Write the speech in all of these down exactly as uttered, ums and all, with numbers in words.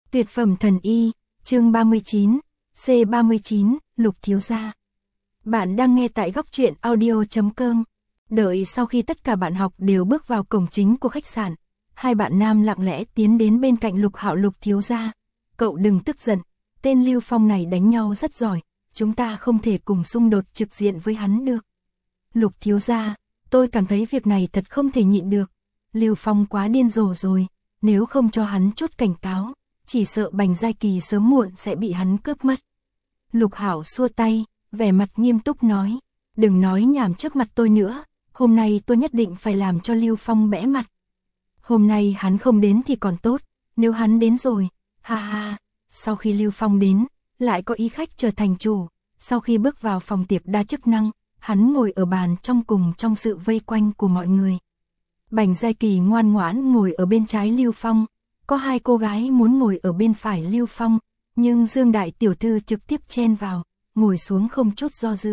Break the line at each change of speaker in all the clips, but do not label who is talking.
Tuyệt phẩm thần y, chương ba mươi chín, C ba mươi chín, Lục thiếu gia. Bạn đang nghe tại góc truyện audio chấm com. Đợi sau khi tất cả bạn học đều bước vào cổng chính của khách sạn, hai bạn nam lặng lẽ tiến đến bên cạnh Lục Hạo. Lục thiếu gia, cậu đừng tức giận, tên Lưu Phong này đánh nhau rất giỏi, chúng ta không thể cùng xung đột trực diện với hắn được. Lục thiếu gia, tôi cảm thấy việc này thật không thể nhịn được. Lưu Phong quá điên rồ rồi, nếu không cho hắn chút cảnh cáo, chỉ sợ Bành Giai Kỳ sớm muộn sẽ bị hắn cướp mất. Lục Hạo xua tay, vẻ mặt nghiêm túc nói, đừng nói nhảm trước mặt tôi nữa, hôm nay tôi nhất định phải làm cho Lưu Phong bẽ mặt. Hôm nay hắn không đến thì còn tốt, nếu hắn đến rồi, ha ha, sau khi Lưu Phong đến, lại có ý khách trở thành chủ, sau khi bước vào phòng tiệc đa chức năng, hắn ngồi ở bàn trong cùng trong sự vây quanh của mọi người. Bành Giai Kỳ ngoan ngoãn ngồi ở bên trái Lưu Phong, có hai cô gái muốn ngồi ở bên phải Lưu Phong, nhưng Dương đại tiểu thư trực tiếp chen vào, ngồi xuống không chút do dự.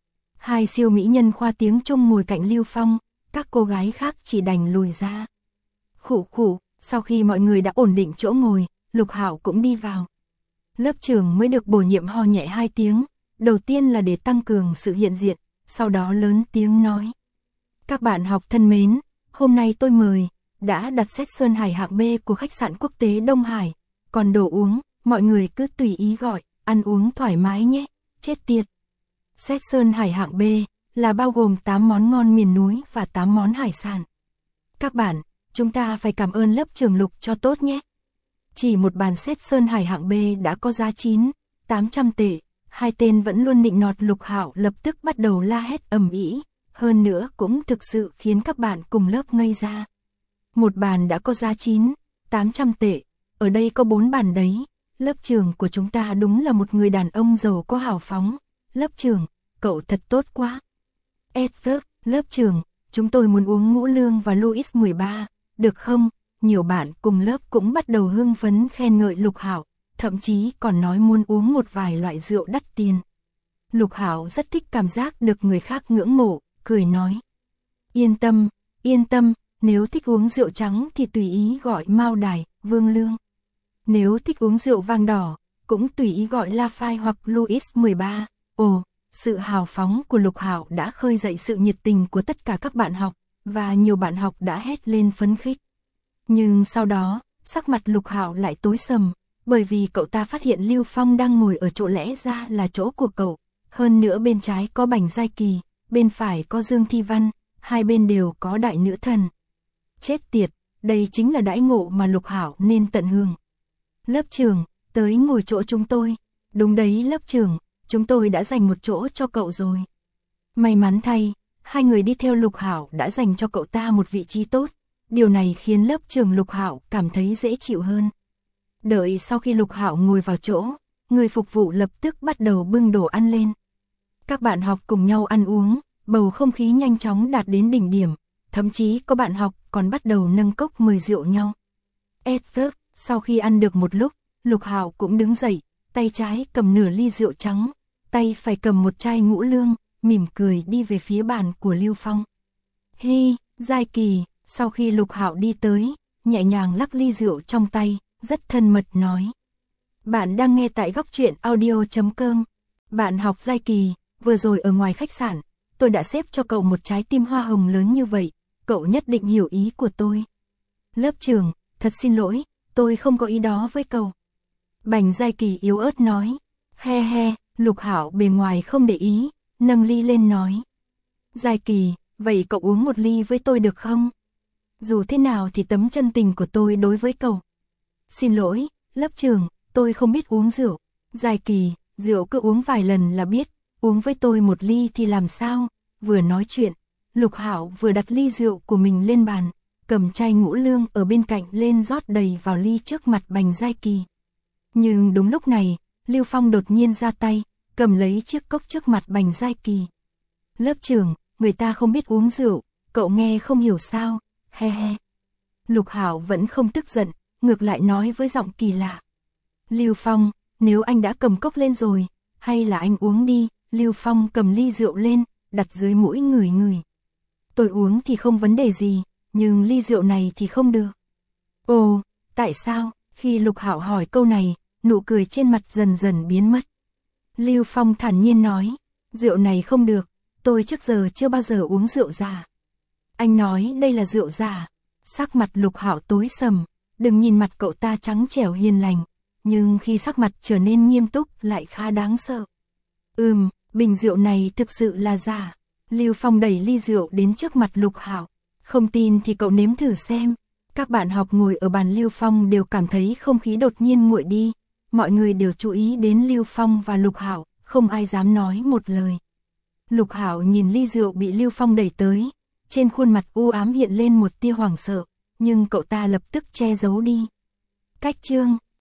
Hai siêu mỹ nhân khoa tiếng Trung ngồi cạnh Lưu Phong, các cô gái khác chỉ đành lùi ra. Khụ khụ, sau khi mọi người đã ổn định chỗ ngồi, Lục Hạo cũng đi vào. Lớp trưởng mới được bổ nhiệm ho nhẹ hai tiếng, đầu tiên là để tăng cường sự hiện diện, sau đó lớn tiếng nói. Các bạn học thân mến, hôm nay tôi mời, đã đặt set Sơn Hải hạng B của khách sạn quốc tế Đông Hải, còn đồ uống, mọi người cứ tùy ý gọi, ăn uống thoải mái nhé, chết tiệt. Set Sơn Hải hạng B là bao gồm tám món ngon miền núi và tám món hải sản. Các bạn, chúng ta phải cảm ơn lớp trưởng Lục cho tốt nhé. Chỉ một bàn set Sơn Hải hạng B đã có giá chín, tám trăm tệ, hai tên vẫn luôn nịnh nọt. Lục Hạo lập tức bắt đầu la hét ầm ĩ, hơn nữa cũng thực sự khiến các bạn cùng lớp ngây ra. Một bàn đã có giá chín, tám trăm tệ, ở đây có bốn bàn đấy, lớp trưởng của chúng ta đúng là một người đàn ông giàu có hào phóng, lớp trưởng, cậu thật tốt quá. Edward, lớp trưởng, chúng tôi muốn uống ngũ lương và Louis mười ba, được không? Nhiều bạn cùng lớp cũng bắt đầu hưng phấn khen ngợi Lục Hạo, thậm chí còn nói muốn uống một vài loại rượu đắt tiền. Lục Hạo rất thích cảm giác được người khác ngưỡng mộ, cười nói. Yên tâm, yên tâm, nếu thích uống rượu trắng thì tùy ý gọi Mao Đài, Vương Lương. Nếu thích uống rượu vang đỏ, cũng tùy ý gọi La Phai hoặc Louis mười ba. Ồ, sự hào phóng của Lục Hạo đã khơi dậy sự nhiệt tình của tất cả các bạn học, và nhiều bạn học đã hét lên phấn khích. Nhưng sau đó, sắc mặt Lục Hạo lại tối sầm, bởi vì cậu ta phát hiện Lưu Phong đang ngồi ở chỗ lẽ ra là chỗ của cậu, hơn nữa bên trái có Bành Giai Kỳ, bên phải có Dương Thi Văn, hai bên đều có đại nữ thần. Chết tiệt, đây chính là đãi ngộ mà Lục Hạo nên tận hưởng. Lớp trưởng, tới ngồi chỗ chúng tôi. Đúng đấy lớp trưởng, chúng tôi đã dành một chỗ cho cậu rồi. May mắn thay, hai người đi theo Lục Hạo đã dành cho cậu ta một vị trí tốt. Điều này khiến lớp trưởng Lục Hạo cảm thấy dễ chịu hơn. Đợi sau khi Lục Hạo ngồi vào chỗ, người phục vụ lập tức bắt đầu bưng đồ ăn lên. Các bạn học cùng nhau ăn uống, bầu không khí nhanh chóng đạt đến đỉnh điểm, thậm chí có bạn học còn bắt đầu nâng cốc mời rượu nhau. Edward, sau khi ăn được một lúc, Lục Hạo cũng đứng dậy, tay trái cầm nửa ly rượu trắng, tay phải cầm một chai ngũ lương, mỉm cười đi về phía bàn của Lưu Phong. Hi, Giai Kỳ, sau khi Lục Hạo đi tới, nhẹ nhàng lắc ly rượu trong tay, rất thân mật nói. Bạn đang nghe tại góc truyện audio chấm com. Bạn học Giai Kỳ, vừa rồi ở ngoài khách sạn, tôi đã xếp cho cậu một trái tim hoa hồng lớn như vậy, cậu nhất định hiểu ý của tôi. Lớp trưởng, thật xin lỗi, tôi không có ý đó với cậu. Bành Giai Kỳ yếu ớt nói. He he, Lục Hạo bề ngoài không để ý, nâng ly lên nói. Giai Kỳ, vậy cậu uống một ly với tôi được không? Dù thế nào thì tấm chân tình của tôi đối với cậu. Xin lỗi, lớp trưởng, tôi không biết uống rượu. Giai Kỳ, rượu cứ uống vài lần là biết, uống với tôi một ly thì làm sao? Vừa nói chuyện, Lục Hạo vừa đặt ly rượu của mình lên bàn, cầm chai ngũ lương ở bên cạnh lên rót đầy vào ly trước mặt Bành Giai Kỳ. Nhưng đúng lúc này, Lưu Phong đột nhiên ra tay, cầm lấy chiếc cốc trước mặt Bành Giai Kỳ. Lớp trưởng, người ta không biết uống rượu, cậu nghe không hiểu sao? He he. Lục Hạo vẫn không tức giận, ngược lại nói với giọng kỳ lạ. Lưu Phong, nếu anh đã cầm cốc lên rồi, hay là anh uống đi. Lưu Phong cầm ly rượu lên, đặt dưới mũi ngửi ngửi. Tôi uống thì không vấn đề gì, nhưng ly rượu này thì không được. Ồ, tại sao? Khi Lục Hạo hỏi câu này, nụ cười trên mặt dần dần biến mất. Lưu Phong thản nhiên nói, rượu này không được, tôi trước giờ chưa bao giờ uống rượu giả. Anh nói đây là rượu giả. Sắc mặt Lục Hạo tối sầm, đừng nhìn mặt cậu ta trắng trẻo hiền lành, nhưng khi sắc mặt trở nên nghiêm túc lại khá đáng sợ. Ừm, bình rượu này thực sự là giả. Lưu Phong đẩy ly rượu đến trước mặt Lục Hạo, không tin thì cậu nếm thử xem. Các bạn học ngồi ở bàn Lưu Phong đều cảm thấy không khí đột nhiên nguội đi, mọi người đều chú ý đến Lưu Phong và Lục Hạo, không ai dám nói một lời. Lục Hạo nhìn ly rượu bị Lưu Phong đẩy tới, trên khuôn mặt u ám hiện lên một tia hoảng sợ, nhưng cậu ta lập tức che giấu đi. Cách chương